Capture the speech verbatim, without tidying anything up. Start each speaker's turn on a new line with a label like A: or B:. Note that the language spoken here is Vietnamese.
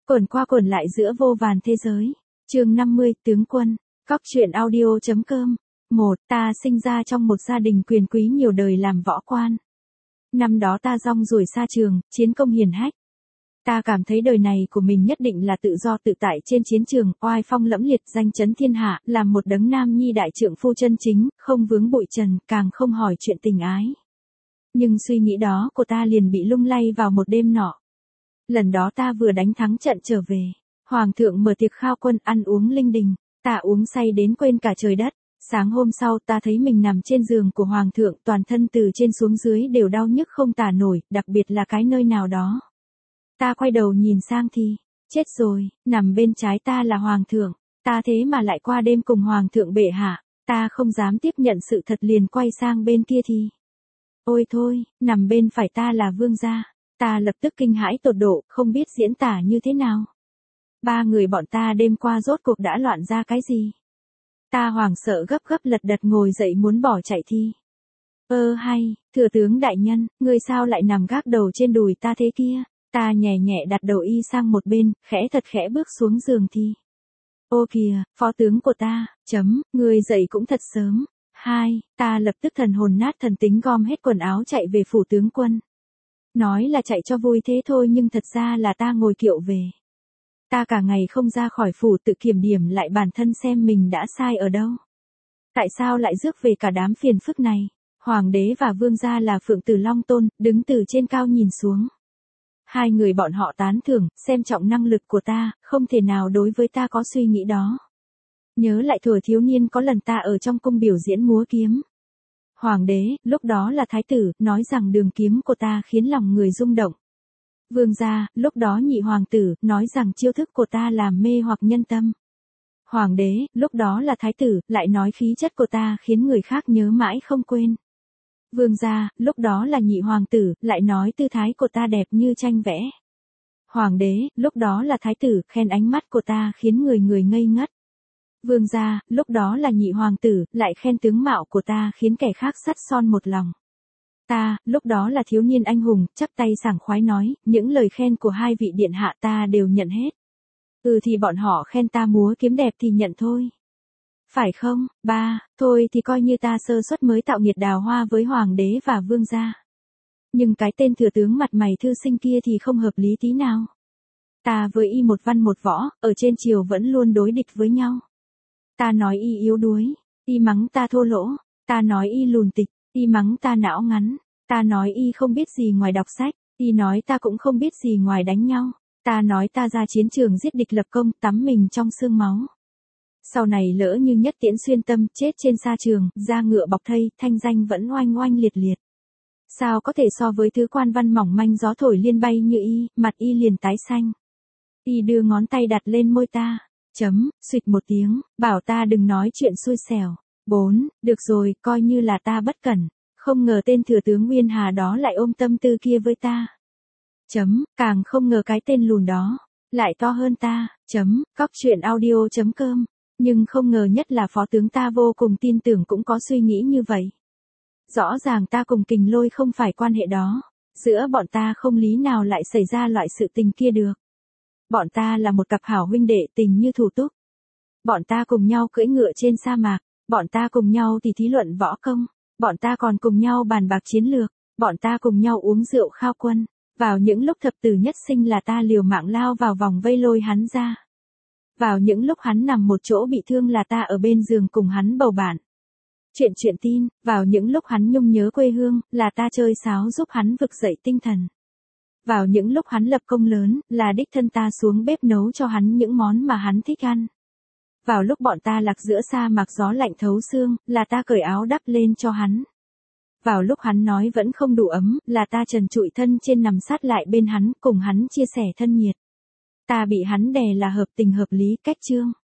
A: Quẩn qua quẩn lại giữa vô vàn thế giới. Chương năm mươi, tướng quân. Góc truyện audio.com. một. Ta sinh ra trong một gia đình quyền quý nhiều đời làm võ quan. Năm đó ta rong ruổi xa trường, chiến công hiển hách. Ta cảm thấy đời này của mình nhất định là tự do tự tại trên chiến trường, oai phong lẫm liệt, danh chấn thiên hạ, làm một đấng nam nhi đại trượng phu chân chính, không vướng bụi trần, càng không hỏi chuyện tình ái. Nhưng suy nghĩ đó của ta liền bị lung lay vào một đêm nọ. Lần đó ta vừa đánh thắng trận trở về. Hoàng thượng mở tiệc khao quân, ăn uống linh đình. Ta uống say đến quên cả trời đất. Sáng hôm sau ta thấy mình nằm trên giường của Hoàng thượng, toàn thân từ trên xuống dưới đều đau nhức không tả nổi, đặc biệt là cái nơi nào đó. Ta quay đầu nhìn sang thì, chết rồi, nằm bên trái ta là Hoàng thượng. Ta thế mà lại qua đêm cùng Hoàng thượng bệ hạ. Ta không dám tiếp nhận sự thật liền quay sang bên kia thì. Ôi thôi, nằm bên phải ta là vương gia. Ta lập tức kinh hãi tột độ, không biết diễn tả như thế nào. Ba người bọn ta đêm qua rốt cuộc đã loạn ra cái gì? Ta hoảng sợ gấp gấp lật đật ngồi dậy muốn bỏ chạy thi. Ơ hay, thừa tướng đại nhân, ngươi sao lại nằm gác đầu trên đùi ta thế kia? Ta nhẹ nhẹ đặt đầu y sang một bên, khẽ thật khẽ bước xuống giường thì. Ô kìa, phó tướng của ta, chấm, ngươi dậy cũng thật sớm. Hai, ta lập tức thần hồn nát thần tính gom hết quần áo chạy về phủ tướng quân. Nói là chạy cho vui thế thôi nhưng thật ra là ta ngồi kiệu về. Ta cả ngày không ra khỏi phủ tự kiểm điểm lại bản thân xem mình đã sai ở đâu. Tại sao lại rước về cả đám phiền phức này? Hoàng đế và vương gia là Phượng Tử Long Tôn, đứng từ trên cao nhìn xuống. Hai người bọn họ tán thưởng, xem trọng năng lực của ta, không thể nào đối với ta có suy nghĩ đó. Nhớ lại thuở thiếu niên có lần ta ở trong cung biểu diễn múa kiếm. Hoàng đế, lúc đó là thái tử, nói rằng đường kiếm của ta khiến lòng người rung động. Vương gia, lúc đó nhị hoàng tử, nói rằng chiêu thức của ta làm mê hoặc nhân tâm. Hoàng đế, lúc đó là thái tử, lại nói khí chất của ta khiến người khác nhớ mãi không quên. Vương gia, lúc đó là nhị hoàng tử, lại nói tư thái của ta đẹp như tranh vẽ. Hoàng đế, lúc đó là thái tử, khen ánh mắt của ta khiến người người ngây ngất. Vương gia, lúc đó là nhị hoàng tử, lại khen tướng mạo của ta khiến kẻ khác sắt son một lòng. Ta, lúc đó là thiếu niên anh hùng, chắp tay sảng khoái nói, những lời khen của hai vị điện hạ ta đều nhận hết. Ừ thì bọn họ khen ta múa kiếm đẹp thì nhận thôi. Phải không? Ba, thôi thì coi như ta sơ suất mới tạo nghiệt đào hoa với hoàng đế và vương gia. Nhưng cái tên thừa tướng mặt mày thư sinh kia thì không hợp lý tí nào. Ta với y một văn một võ, ở trên triều vẫn luôn đối địch với nhau. Ta nói y yếu đuối, y mắng ta thô lỗ, ta nói y lùn tịch, y mắng ta não ngắn, ta nói y không biết gì ngoài đọc sách, y nói ta cũng không biết gì ngoài đánh nhau, ta nói ta ra chiến trường giết địch lập công, tắm mình trong xương máu. Sau này lỡ như nhất tiễn xuyên tâm, chết trên sa trường, da ngựa bọc thây, thanh danh vẫn oanh oanh liệt liệt. Sao có thể so với thứ quan văn mỏng manh gió thổi liên bay như y, mặt y liền tái xanh. Y đưa ngón tay đặt lên môi ta. Chấm, suýt một tiếng, bảo ta đừng nói chuyện xui xẻo. Bốn, được rồi, coi như là ta bất cẩn. Không ngờ tên thừa tướng Nguyên Hà đó lại ôm tâm tư kia với ta. Chấm, càng không ngờ cái tên lùn đó lại to hơn ta. Chấm, góc truyện audio.com. Nhưng không ngờ nhất là phó tướng ta vô cùng tin tưởng cũng có suy nghĩ như vậy. Rõ ràng ta cùng Kình Lôi không phải quan hệ đó. Giữa bọn ta không lý nào lại xảy ra loại sự tình kia được. Bọn ta là một cặp hảo huynh đệ tình như thủ túc. Bọn ta cùng nhau cưỡi ngựa trên sa mạc. Bọn ta cùng nhau thì thí luận võ công. Bọn ta còn cùng nhau bàn bạc chiến lược. Bọn ta cùng nhau uống rượu khao quân. Vào những lúc thập tử nhất sinh là ta liều mạng lao vào vòng vây lôi hắn ra. Vào những lúc hắn nằm một chỗ bị thương là ta ở bên giường cùng hắn bầu bạn. Chuyện chuyện tin, vào những lúc hắn nhung nhớ quê hương, là ta chơi sáo giúp hắn vực dậy tinh thần. Vào những lúc hắn lập công lớn, là đích thân ta xuống bếp nấu cho hắn những món mà hắn thích ăn. Vào lúc bọn ta lạc giữa sa mạc gió lạnh thấu xương, là ta cởi áo đắp lên cho hắn. Vào lúc hắn nói vẫn không đủ ấm, là ta trần trụi thân trên nằm sát lại bên hắn, cùng hắn chia sẻ thân nhiệt. Ta bị hắn đè là hợp tình hợp lý, cách chương.